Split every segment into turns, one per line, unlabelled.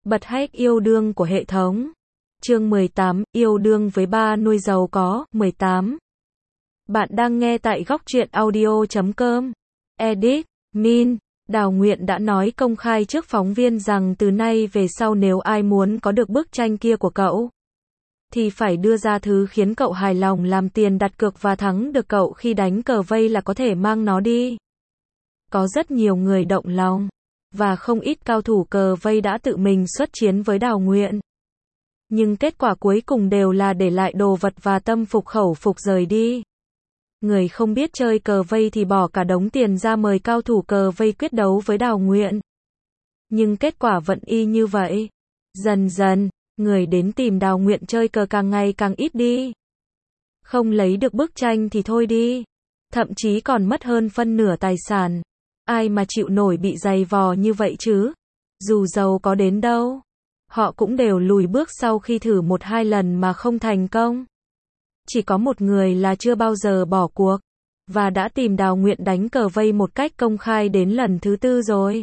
Bật hack yêu đương của hệ thống. Chương 18, yêu đương với ba nuôi giàu có. 18. Bạn đang nghe tại góc truyện audio.com. Edit, Min. Đào Nguyện đã nói công khai trước phóng viên rằng từ nay về sau nếu ai muốn có được bức tranh kia của cậu, thì phải đưa ra thứ khiến cậu hài lòng làm tiền đặt cược và thắng được cậu khi đánh cờ vây là có thể mang nó đi. Có rất nhiều người động lòng, và không ít cao thủ cờ vây đã tự mình xuất chiến với Đào Nguyện. Nhưng kết quả cuối cùng đều là để lại đồ vật và tâm phục khẩu phục rời đi. Người không biết chơi cờ vây thì bỏ cả đống tiền ra mời cao thủ cờ vây quyết đấu với Đào Nguyện. Nhưng kết quả vẫn y như vậy. Dần dần, người đến tìm Đào Nguyện chơi cờ càng ngày càng ít đi. Không lấy được bức tranh thì thôi đi. Thậm chí còn mất hơn phân nửa tài sản. Ai mà chịu nổi bị giày vò như vậy chứ? Dù giàu có đến đâu, họ cũng đều lùi bước sau khi thử 1-2 lần mà không thành công. Chỉ có một người là chưa bao giờ bỏ cuộc, và đã tìm Đào Nguyện đánh cờ vây một cách công khai đến lần thứ 4 rồi.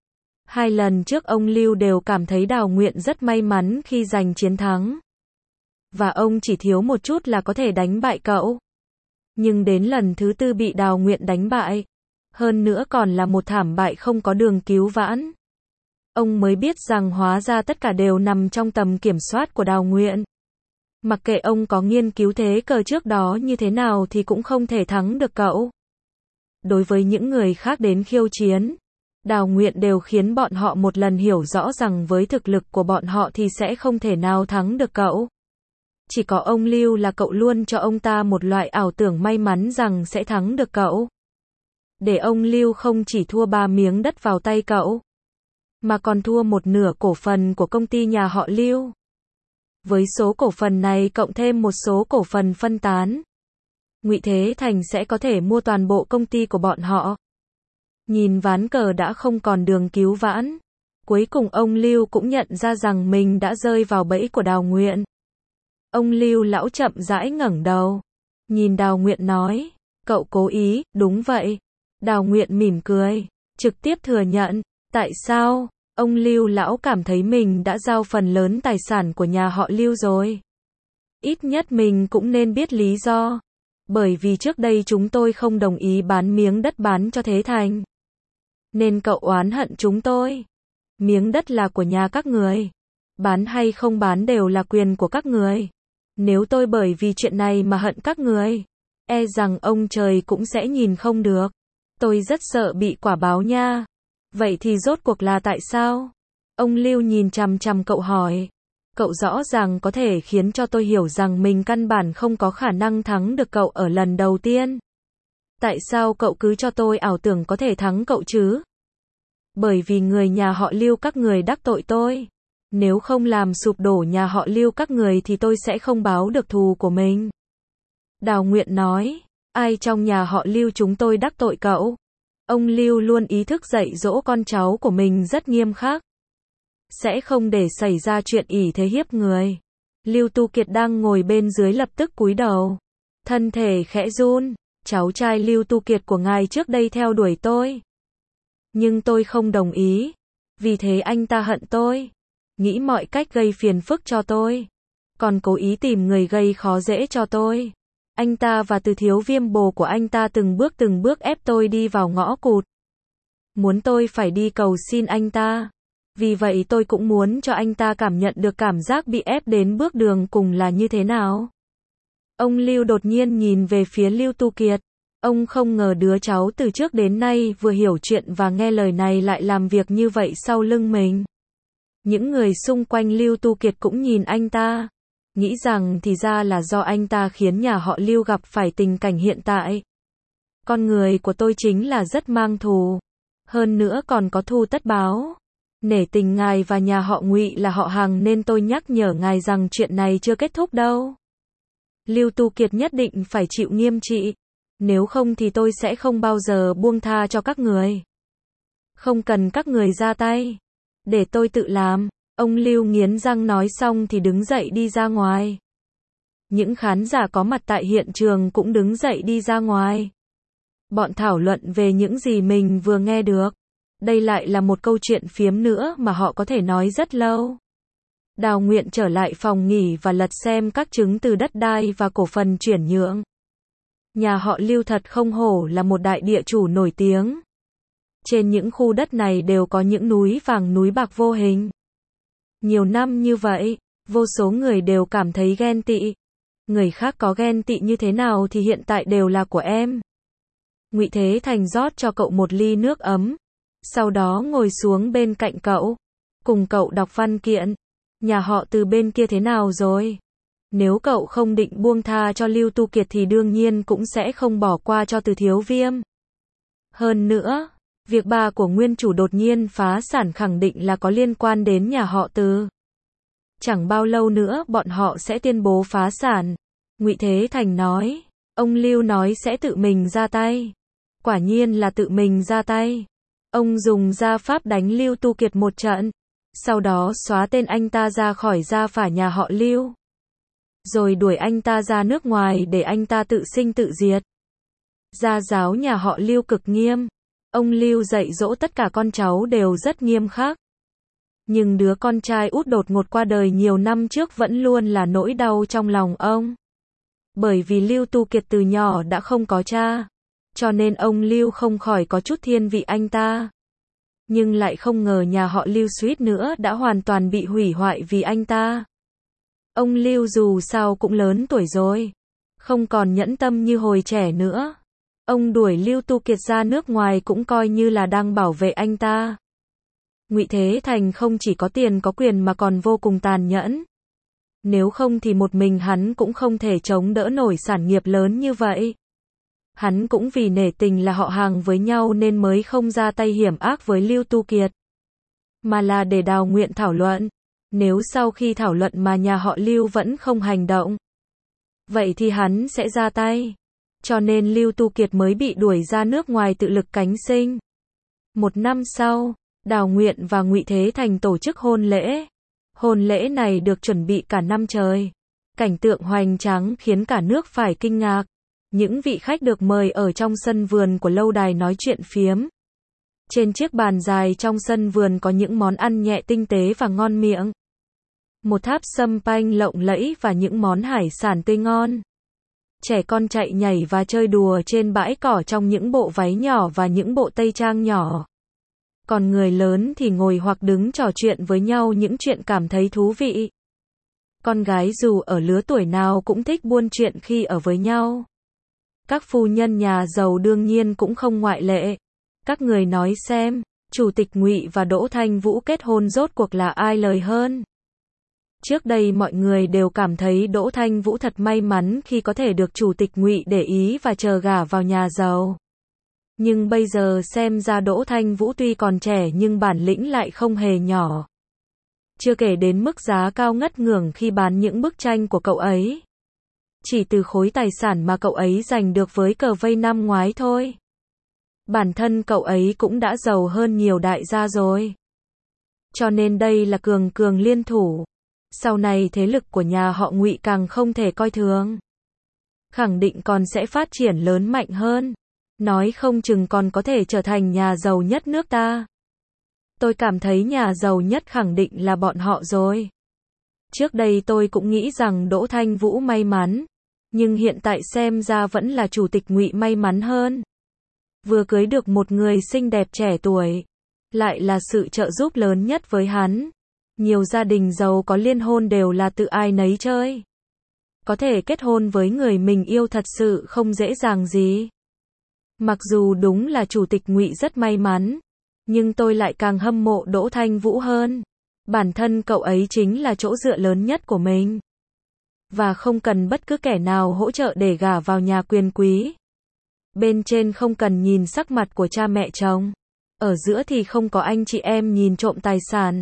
2 lần trước ông Lưu đều cảm thấy Đào Nguyện rất may mắn khi giành chiến thắng. Và ông chỉ thiếu một chút là có thể đánh bại cậu. Nhưng đến lần thứ 4 bị Đào Nguyện đánh bại. Hơn nữa còn là một thảm bại không có đường cứu vãn. Ông mới biết rằng hóa ra tất cả đều nằm trong tầm kiểm soát của Đào Nguyện. Mặc kệ ông có nghiên cứu thế cờ trước đó như thế nào thì cũng không thể thắng được cậu. Đối với những người khác đến khiêu chiến, Đào Nguyện đều khiến bọn họ một lần hiểu rõ rằng với thực lực của bọn họ thì sẽ không thể nào thắng được cậu. Chỉ có ông Lưu là cậu luôn cho ông ta một loại ảo tưởng may mắn rằng sẽ thắng được cậu. Để ông Lưu không chỉ thua 3 miếng đất vào tay cậu, mà còn thua 1/2 cổ phần của công ty nhà họ Lưu. Với số cổ phần này cộng thêm một số cổ phần phân tán, Ngụy Thế Thành sẽ có thể mua toàn bộ công ty của bọn họ. Nhìn ván cờ đã không còn đường cứu vãn. Cuối cùng ông Lưu cũng nhận ra rằng mình đã rơi vào bẫy của Đào Nguyện. Ông Lưu lão chậm rãi ngẩng đầu, nhìn Đào Nguyện nói, cậu cố ý, đúng vậy. Đào Nguyện mỉm cười, trực tiếp thừa nhận. Tại sao? Ông Lưu lão cảm thấy mình đã giao phần lớn tài sản của nhà họ Lưu rồi. Ít nhất mình cũng nên biết lý do. Bởi vì trước đây chúng tôi không đồng ý bán miếng đất bán cho Thế Thành. Nên cậu oán hận chúng tôi. Miếng đất là của nhà các người. Bán hay không bán đều là quyền của các người. Nếu tôi bởi vì chuyện này mà hận các người, e rằng ông trời cũng sẽ nhìn không được. Tôi rất sợ bị quả báo nha. Vậy thì rốt cuộc là tại sao? Ông Lưu nhìn chằm chằm cậu hỏi. Cậu rõ ràng có thể khiến cho tôi hiểu rằng mình căn bản không có khả năng thắng được cậu ở lần đầu tiên. Tại sao cậu cứ cho tôi ảo tưởng có thể thắng cậu chứ? Bởi vì người nhà họ Lưu các người đắc tội tôi. Nếu không làm sụp đổ nhà họ Lưu các người thì tôi sẽ không báo được thù của mình. Đào Nguyện nói. Ai trong nhà họ Lưu chúng tôi đắc tội cậu? Ông Lưu luôn ý thức dạy dỗ con cháu của mình rất nghiêm khắc. Sẽ không để xảy ra chuyện ỷ thế hiếp người. Lưu Tu Kiệt đang ngồi bên dưới lập tức cúi đầu. Thân thể khẽ run. Cháu trai Lưu Tu Kiệt của ngài trước đây theo đuổi tôi. Nhưng tôi không đồng ý. Vì thế anh ta hận tôi. Nghĩ mọi cách gây phiền phức cho tôi. Còn cố ý tìm người gây khó dễ cho tôi. Anh ta và Từ Thiếu Viêm bồ của anh ta từng bước ép tôi đi vào ngõ cụt. Muốn tôi phải đi cầu xin anh ta. Vì vậy tôi cũng muốn cho anh ta cảm nhận được cảm giác bị ép đến bước đường cùng là như thế nào. Ông Lưu đột nhiên nhìn về phía Lưu Tu Kiệt. Ông không ngờ đứa cháu từ trước đến nay vừa hiểu chuyện và nghe lời này lại làm việc như vậy sau lưng mình. Những người xung quanh Lưu Tu Kiệt cũng nhìn anh ta. Nghĩ rằng thì ra là do anh ta khiến nhà họ Lưu gặp phải tình cảnh hiện tại. Con người của tôi chính là rất mang thù. Hơn nữa còn có thù tất báo. Nể tình ngài và nhà họ Ngụy là họ hàng nên tôi nhắc nhở ngài rằng chuyện này chưa kết thúc đâu. Lưu Tu Kiệt nhất định phải chịu nghiêm trị. Nếu không thì tôi sẽ không bao giờ buông tha cho các người. Không cần các người ra tay. Để tôi tự làm. Ông Lưu nghiến răng nói xong thì đứng dậy đi ra ngoài. Những khán giả có mặt tại hiện trường cũng đứng dậy đi ra ngoài. Bọn thảo luận về những gì mình vừa nghe được. Đây lại là một câu chuyện phiếm nữa mà họ có thể nói rất lâu. Đào Nguyện trở lại phòng nghỉ và lật xem các chứng từ đất đai và cổ phần chuyển nhượng. Nhà họ Lưu thật không hổ là một đại địa chủ nổi tiếng. Trên những khu đất này đều có những núi vàng núi bạc vô hình. Nhiều năm như vậy, vô số người đều cảm thấy ghen tị. Người khác có ghen tị như thế nào thì hiện tại đều là của em. Ngụy Thế Thành rót cho cậu một ly nước ấm. Sau đó ngồi xuống bên cạnh cậu. Cùng cậu đọc văn kiện. Nhà họ Từ bên kia thế nào rồi? Nếu cậu không định buông tha cho Lưu Tu Kiệt thì đương nhiên cũng sẽ không bỏ qua cho Từ Thiếu Viêm. Hơn nữa, việc bà của nguyên chủ đột nhiên phá sản khẳng định là có liên quan đến nhà họ Từ. Chẳng bao lâu nữa bọn họ sẽ tuyên bố phá sản. Ngụy Thế Thành nói, ông Lưu nói sẽ tự mình ra tay. Quả nhiên là tự mình ra tay. Ông dùng gia pháp đánh Lưu Tu Kiệt một trận. Sau đó xóa tên anh ta ra khỏi gia phả nhà họ Lưu. Rồi đuổi anh ta ra nước ngoài để anh ta tự sinh tự diệt. Gia giáo nhà họ Lưu cực nghiêm. Ông Lưu dạy dỗ tất cả con cháu đều rất nghiêm khắc. Nhưng đứa con trai út đột ngột qua đời nhiều năm trước vẫn luôn là nỗi đau trong lòng ông. Bởi vì Lưu Tu Kiệt từ nhỏ đã không có cha. Cho nên ông Lưu không khỏi có chút thiên vị anh ta. Nhưng lại không ngờ nhà họ Lưu suýt nữa đã hoàn toàn bị hủy hoại vì anh ta. Ông Lưu dù sao cũng lớn tuổi rồi. Không còn nhẫn tâm như hồi trẻ nữa. Ông đuổi Lưu Tu Kiệt ra nước ngoài cũng coi như là đang bảo vệ anh ta. Ngụy Thế Thành không chỉ có tiền có quyền mà còn vô cùng tàn nhẫn. Nếu không thì một mình hắn cũng không thể chống đỡ nổi sản nghiệp lớn như vậy. Hắn cũng vì nể tình là họ hàng với nhau nên mới không ra tay hiểm ác với Lưu Tu Kiệt. Mà là để Đào Nguyện thảo luận. Nếu sau khi thảo luận mà nhà họ Lưu vẫn không hành động, vậy thì hắn sẽ ra tay. Cho nên Lưu Tu Kiệt mới bị đuổi ra nước ngoài tự lực cánh sinh. Một năm sau, Đào Nguyện và Ngụy Thế Thành tổ chức hôn lễ. Hôn lễ này được chuẩn bị cả năm trời. Cảnh tượng hoành tráng khiến cả nước phải kinh ngạc. Những vị khách được mời ở trong sân vườn của lâu đài nói chuyện phiếm. Trên chiếc bàn dài trong sân vườn có những món ăn nhẹ tinh tế và ngon miệng. Một tháp sâm panh lộng lẫy và những món hải sản tươi ngon. Trẻ con chạy nhảy và chơi đùa trên bãi cỏ trong những bộ váy nhỏ và những bộ tây trang nhỏ. Còn người lớn thì ngồi hoặc đứng trò chuyện với nhau những chuyện cảm thấy thú vị. Con gái dù ở lứa tuổi nào cũng thích buôn chuyện khi ở với nhau. Các phu nhân nhà giàu đương nhiên cũng không ngoại lệ. Các người nói xem, Chủ tịch Ngụy và Đỗ Thanh Vũ kết hôn rốt cuộc là ai lời hơn? Trước đây mọi người đều cảm thấy Đỗ Thanh Vũ thật may mắn khi có thể được Chủ tịch Ngụy để ý và chờ gả vào nhà giàu. Nhưng bây giờ xem ra Đỗ Thanh Vũ tuy còn trẻ nhưng bản lĩnh lại không hề nhỏ. Chưa kể đến mức giá cao ngất ngưởng khi bán những bức tranh của cậu ấy. Chỉ từ khối tài sản mà cậu ấy giành được với cờ vây năm ngoái thôi. Bản thân cậu ấy cũng đã giàu hơn nhiều đại gia rồi. Cho nên đây là cường cường liên thủ. Sau này thế lực của nhà họ Ngụy càng không thể coi thường. Khẳng định còn sẽ phát triển lớn mạnh hơn. Nói không chừng còn có thể trở thành nhà giàu nhất nước ta. Tôi cảm thấy nhà giàu nhất khẳng định là bọn họ rồi. Trước đây tôi cũng nghĩ rằng Đỗ Thanh Vũ may mắn. Nhưng hiện tại xem ra vẫn là Chủ tịch Ngụy may mắn hơn. Vừa cưới được một người xinh đẹp trẻ tuổi. Lại là sự trợ giúp lớn nhất với hắn. Nhiều gia đình giàu có liên hôn đều là tự ai nấy chơi. Có thể kết hôn với người mình yêu thật sự không dễ dàng gì. Mặc dù đúng là Chủ tịch Ngụy rất may mắn. Nhưng tôi lại càng hâm mộ Đỗ Thanh Vũ hơn. Bản thân cậu ấy chính là chỗ dựa lớn nhất của mình. Và không cần bất cứ kẻ nào hỗ trợ để gả vào nhà quyền quý. Bên trên không cần nhìn sắc mặt của cha mẹ chồng. Ở giữa thì không có anh chị em nhìn trộm tài sản.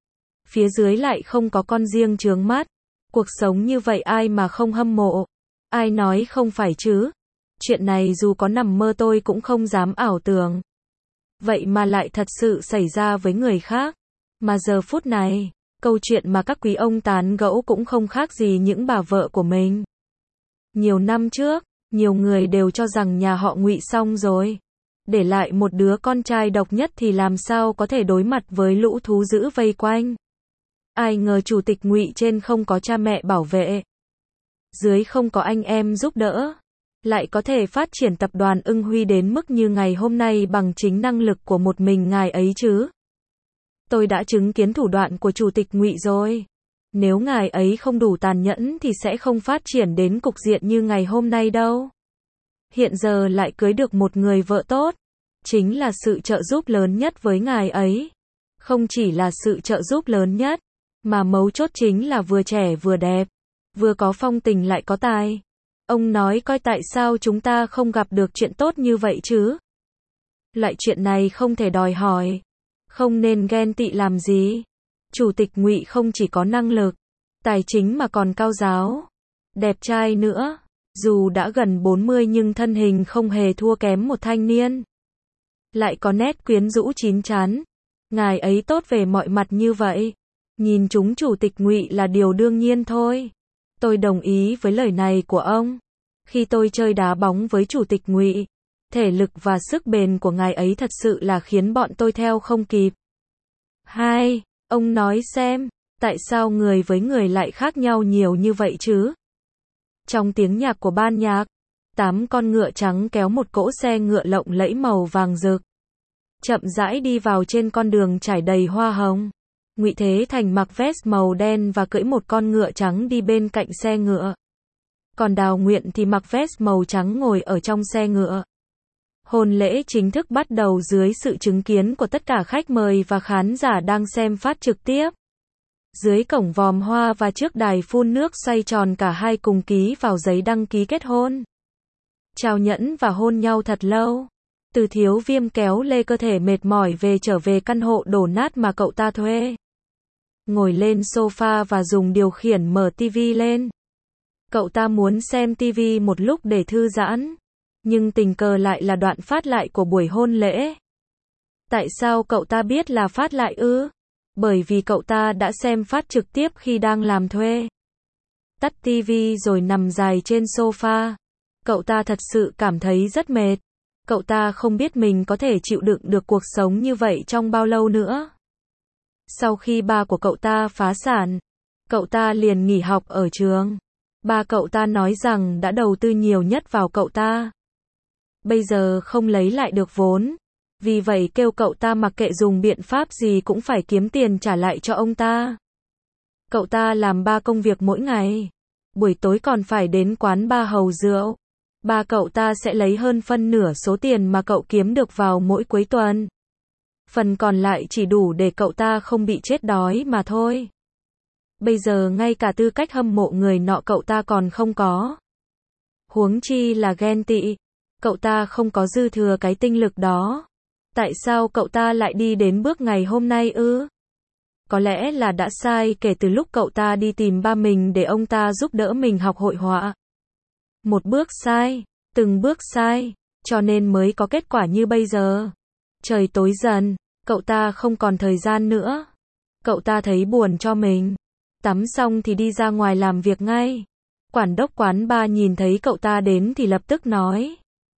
Phía dưới lại không có con riêng chướng mắt. Cuộc sống như vậy ai mà không hâm mộ. Ai nói không phải chứ. Chuyện này dù có nằm mơ tôi cũng không dám ảo tưởng. Vậy mà lại thật sự xảy ra với người khác. Mà giờ phút này, câu chuyện mà các quý ông tán gẫu cũng không khác gì những bà vợ của mình. Nhiều năm trước, nhiều người đều cho rằng nhà họ Ngụy xong rồi. để lại một đứa con trai độc nhất thì làm sao có thể đối mặt với lũ thú dữ vây quanh. Ai ngờ chủ tịch Ngụy trên không có cha mẹ bảo vệ, dưới không có anh em giúp đỡ, lại có thể phát triển tập đoàn Ưng Huy đến mức như ngày hôm nay bằng chính năng lực của một mình ngài ấy chứ. Tôi đã chứng kiến thủ đoạn của chủ tịch Ngụy rồi. Nếu ngài ấy không đủ tàn nhẫn thì sẽ không phát triển đến cục diện như ngày hôm nay đâu. Hiện giờ lại cưới được một người vợ tốt, chính là sự trợ giúp lớn nhất với ngài ấy. Không chỉ là sự trợ giúp lớn nhất, mà mấu chốt chính là vừa trẻ vừa đẹp, vừa có phong tình lại có tài. Ông nói coi tại sao chúng ta không gặp được chuyện tốt như vậy chứ? Loại chuyện này không thể đòi hỏi, không nên ghen tị làm gì. Chủ tịch Ngụy không chỉ có năng lực, tài chính mà còn cao giáo, đẹp trai nữa. Dù đã gần 40 nhưng thân hình không hề thua kém một thanh niên. Lại có nét quyến rũ chín chắn. Ngài ấy tốt về mọi mặt như vậy. Nhìn chúng chủ tịch Ngụy là điều đương nhiên thôi. Tôi đồng ý với lời này của ông. Khi tôi chơi đá bóng với chủ tịch Ngụy, thể lực và sức bền của ngài ấy thật sự là khiến bọn tôi theo không kịp. 2. Ông nói xem, tại sao người với người lại khác nhau nhiều như vậy chứ? Trong tiếng nhạc của ban nhạc, 8 con ngựa trắng kéo một cỗ xe ngựa lộng lẫy màu vàng rực, chậm rãi đi vào trên con đường trải đầy hoa hồng. Ngụy Thế Thành mặc vest màu đen và cưỡi một con ngựa trắng đi bên cạnh xe ngựa. Còn Đào Nguyện thì mặc vest màu trắng ngồi ở trong xe ngựa. Hôn lễ chính thức bắt đầu dưới sự chứng kiến của tất cả khách mời và khán giả đang xem phát trực tiếp. Dưới cổng vòm hoa và trước đài phun nước xoay tròn cả hai cùng ký vào giấy đăng ký kết hôn. Trao nhẫn và hôn nhau thật lâu. Từ Thiếu Viêm kéo lê cơ thể mệt mỏi trở về căn hộ đổ nát mà cậu ta thuê. Ngồi lên sofa và dùng điều khiển mở tivi lên. Cậu ta muốn xem tivi một lúc để thư giãn. Nhưng tình cờ lại là đoạn phát lại của buổi hôn lễ. Tại sao cậu ta biết là phát lại ư? Bởi vì cậu ta đã xem phát trực tiếp khi đang làm thuê. Tắt tivi rồi nằm dài trên sofa. Cậu ta thật sự cảm thấy rất mệt. Cậu ta không biết mình có thể chịu đựng được cuộc sống như vậy trong bao lâu nữa. Sau khi ba của cậu ta phá sản, cậu ta liền nghỉ học ở trường. Ba cậu ta nói rằng đã đầu tư nhiều nhất vào cậu ta. Bây giờ không lấy lại được vốn. Vì vậy kêu cậu ta mặc kệ dùng biện pháp gì cũng phải kiếm tiền trả lại cho ông ta. Cậu ta làm 3 công việc mỗi ngày. Buổi tối còn phải đến quán bar hầu rượu. Ba cậu ta sẽ lấy hơn phân nửa số tiền mà cậu kiếm được vào mỗi cuối tuần. Phần còn lại chỉ đủ để cậu ta không bị chết đói mà thôi. Bây giờ ngay cả tư cách hâm mộ người nọ cậu ta còn không có. Huống chi là ghen tị. Cậu ta không có dư thừa cái tinh lực đó. Tại sao cậu ta lại đi đến bước ngày hôm nay ư? Có lẽ là đã sai kể từ lúc cậu ta đi tìm ba mình để ông ta giúp đỡ mình học hội họa. Một bước sai, từng bước sai, cho nên mới có kết quả như bây giờ. Trời tối dần, cậu ta không còn thời gian nữa. Cậu ta thấy buồn cho mình. Tắm xong thì đi ra ngoài làm việc ngay. Quản đốc quán bar nhìn thấy cậu ta đến thì lập tức nói.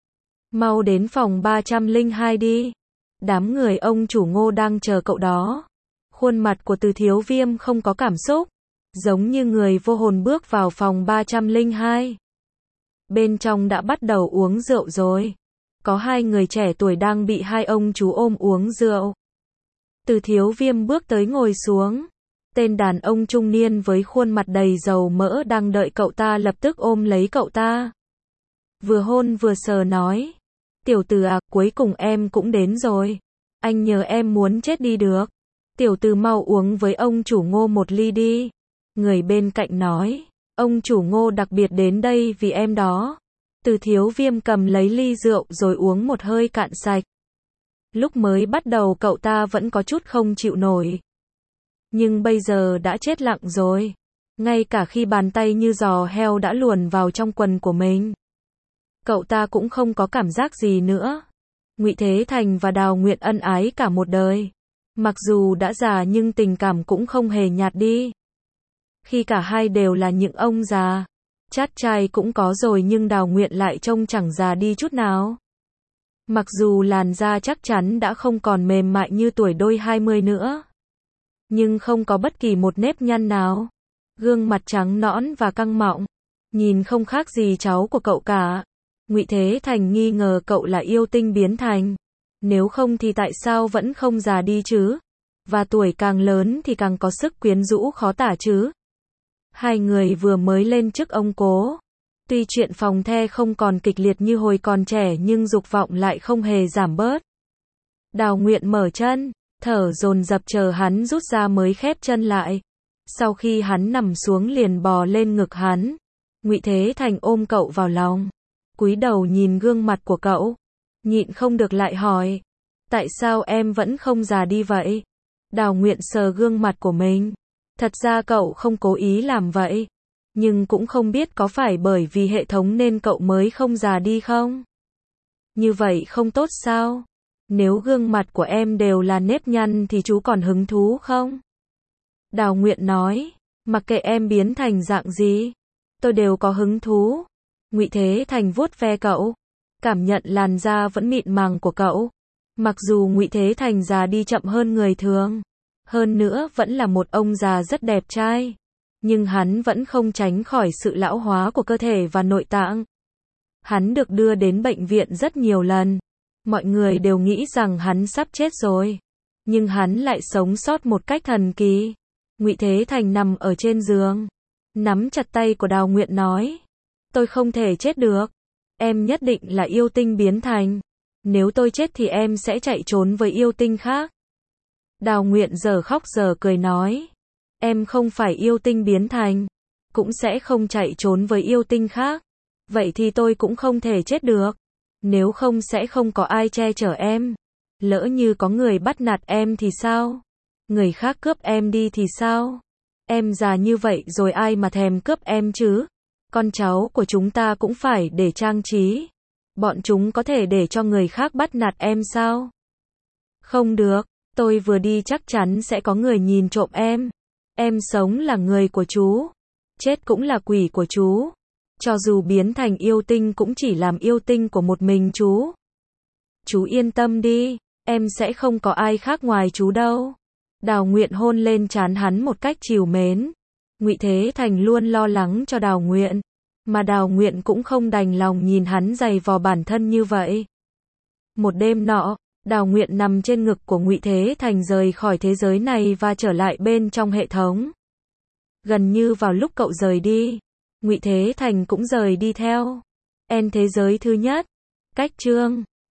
Mau đến phòng 302 đi. Đám người ông chủ Ngô đang chờ cậu đó. Khuôn mặt của Từ Thiếu Viêm không có cảm xúc. Giống như người vô hồn bước vào phòng 302. Bên trong đã bắt đầu uống rượu rồi. Có 2 người trẻ tuổi đang bị 2 ông chú ôm uống rượu. Từ Thiếu Viêm bước tới ngồi xuống. Tên đàn ông trung niên với khuôn mặt đầy dầu mỡ đang đợi cậu ta lập tức ôm lấy cậu ta. Vừa hôn vừa sờ nói. Tiểu tử à, cuối cùng em cũng đến rồi. Anh nhờ em muốn chết đi được. Tiểu tử mau uống với ông chủ Ngô một ly đi. Người bên cạnh nói. Ông chủ Ngô đặc biệt đến đây vì em đó. Từ Thiếu Viêm cầm lấy ly rượu rồi uống một hơi cạn sạch. Lúc mới bắt đầu cậu ta vẫn có chút không chịu nổi. Nhưng bây giờ đã chết lặng rồi. Ngay cả khi bàn tay như giò heo đã luồn vào trong quần của mình. Cậu ta cũng không có cảm giác gì nữa. Ngụy Thế Thành và Đào Nguyện ân ái cả một đời. Mặc dù đã già nhưng tình cảm cũng không hề nhạt đi. Khi cả hai đều là những ông già. Chát trai cũng có rồi nhưng Đào Nguyện lại trông chẳng già đi chút nào. Mặc dù làn da chắc chắn đã không còn mềm mại như tuổi đôi 20 nữa, nhưng không có bất kỳ một nếp nhăn nào. Gương mặt trắng nõn và căng mọng, nhìn không khác gì cháu của cậu cả. Ngụy Thế Thành nghi ngờ cậu là yêu tinh biến thành. Nếu không thì tại sao vẫn không già đi chứ? Và tuổi càng lớn thì càng có sức quyến rũ khó tả chứ. Hai người vừa mới lên chức ông cố. Tuy chuyện phòng the không còn kịch liệt như hồi còn trẻ nhưng dục vọng lại không hề giảm bớt. Đào Nguyện mở chân, thở dồn dập chờ hắn rút ra mới khép chân lại. Sau khi hắn nằm xuống liền bò lên ngực hắn. Ngụy Thế Thành ôm cậu vào lòng, cúi đầu nhìn gương mặt của cậu, nhịn không được lại hỏi, tại sao em vẫn không già đi vậy? Đào Nguyện sờ gương mặt của mình. Thật ra cậu không cố ý làm vậy, nhưng cũng không biết có phải bởi vì hệ thống nên cậu mới không già đi không? Như vậy không tốt sao? Nếu gương mặt của em đều là nếp nhăn thì chú còn hứng thú không? Đào Nguyện nói, mặc kệ em biến thành dạng gì, tôi đều có hứng thú. Ngụy Thế Thành vuốt ve cậu, cảm nhận làn da vẫn mịn màng của cậu. Mặc dù Ngụy Thế Thành già đi chậm hơn người thường, hơn nữa vẫn là một ông già rất đẹp trai, nhưng hắn vẫn không tránh khỏi sự lão hóa của cơ thể và nội tạng. Hắn được đưa đến bệnh viện rất nhiều lần. Mọi người đều nghĩ rằng hắn sắp chết rồi, nhưng hắn lại sống sót một cách thần kỳ. Ngụy Thế Thành nằm ở trên giường, nắm chặt tay của Đào Nguyện nói, tôi không thể chết được. Em nhất định là yêu tinh biến thành. Nếu tôi chết thì em sẽ chạy trốn với yêu tinh khác. Đào Nguyện giờ khóc giờ cười nói, em không phải yêu tinh biến thành, cũng sẽ không chạy trốn với yêu tinh khác. Vậy thì tôi cũng không thể chết được. Nếu không sẽ không có ai che chở em. Lỡ như có người bắt nạt em thì sao? Người khác cướp em đi thì sao? Em già như vậy rồi ai mà thèm cướp em chứ? Con cháu của chúng ta cũng phải để trang trí. Bọn chúng có thể để cho người khác bắt nạt em sao? Không được, tôi vừa đi chắc chắn sẽ có người nhìn trộm em. Em sống là người của chú, chết cũng là quỷ của chú. Cho dù biến thành yêu tinh cũng chỉ làm yêu tinh của một mình chú. Chú yên tâm đi, em sẽ không có ai khác ngoài chú đâu. Đào Nguyện hôn lên trán hắn một cách trìu mến. Ngụy Thế Thành luôn lo lắng cho Đào Nguyện, mà Đào Nguyện cũng không đành lòng nhìn hắn giày vò bản thân như vậy. Một đêm nọ, Đào Nguyện nằm trên ngực của Ngụy Thế Thành rời khỏi thế giới này và trở lại bên trong hệ thống. Gần như vào lúc cậu rời đi, Ngụy Thế Thành cũng rời đi theo. Thế giới thứ nhất. Cách chương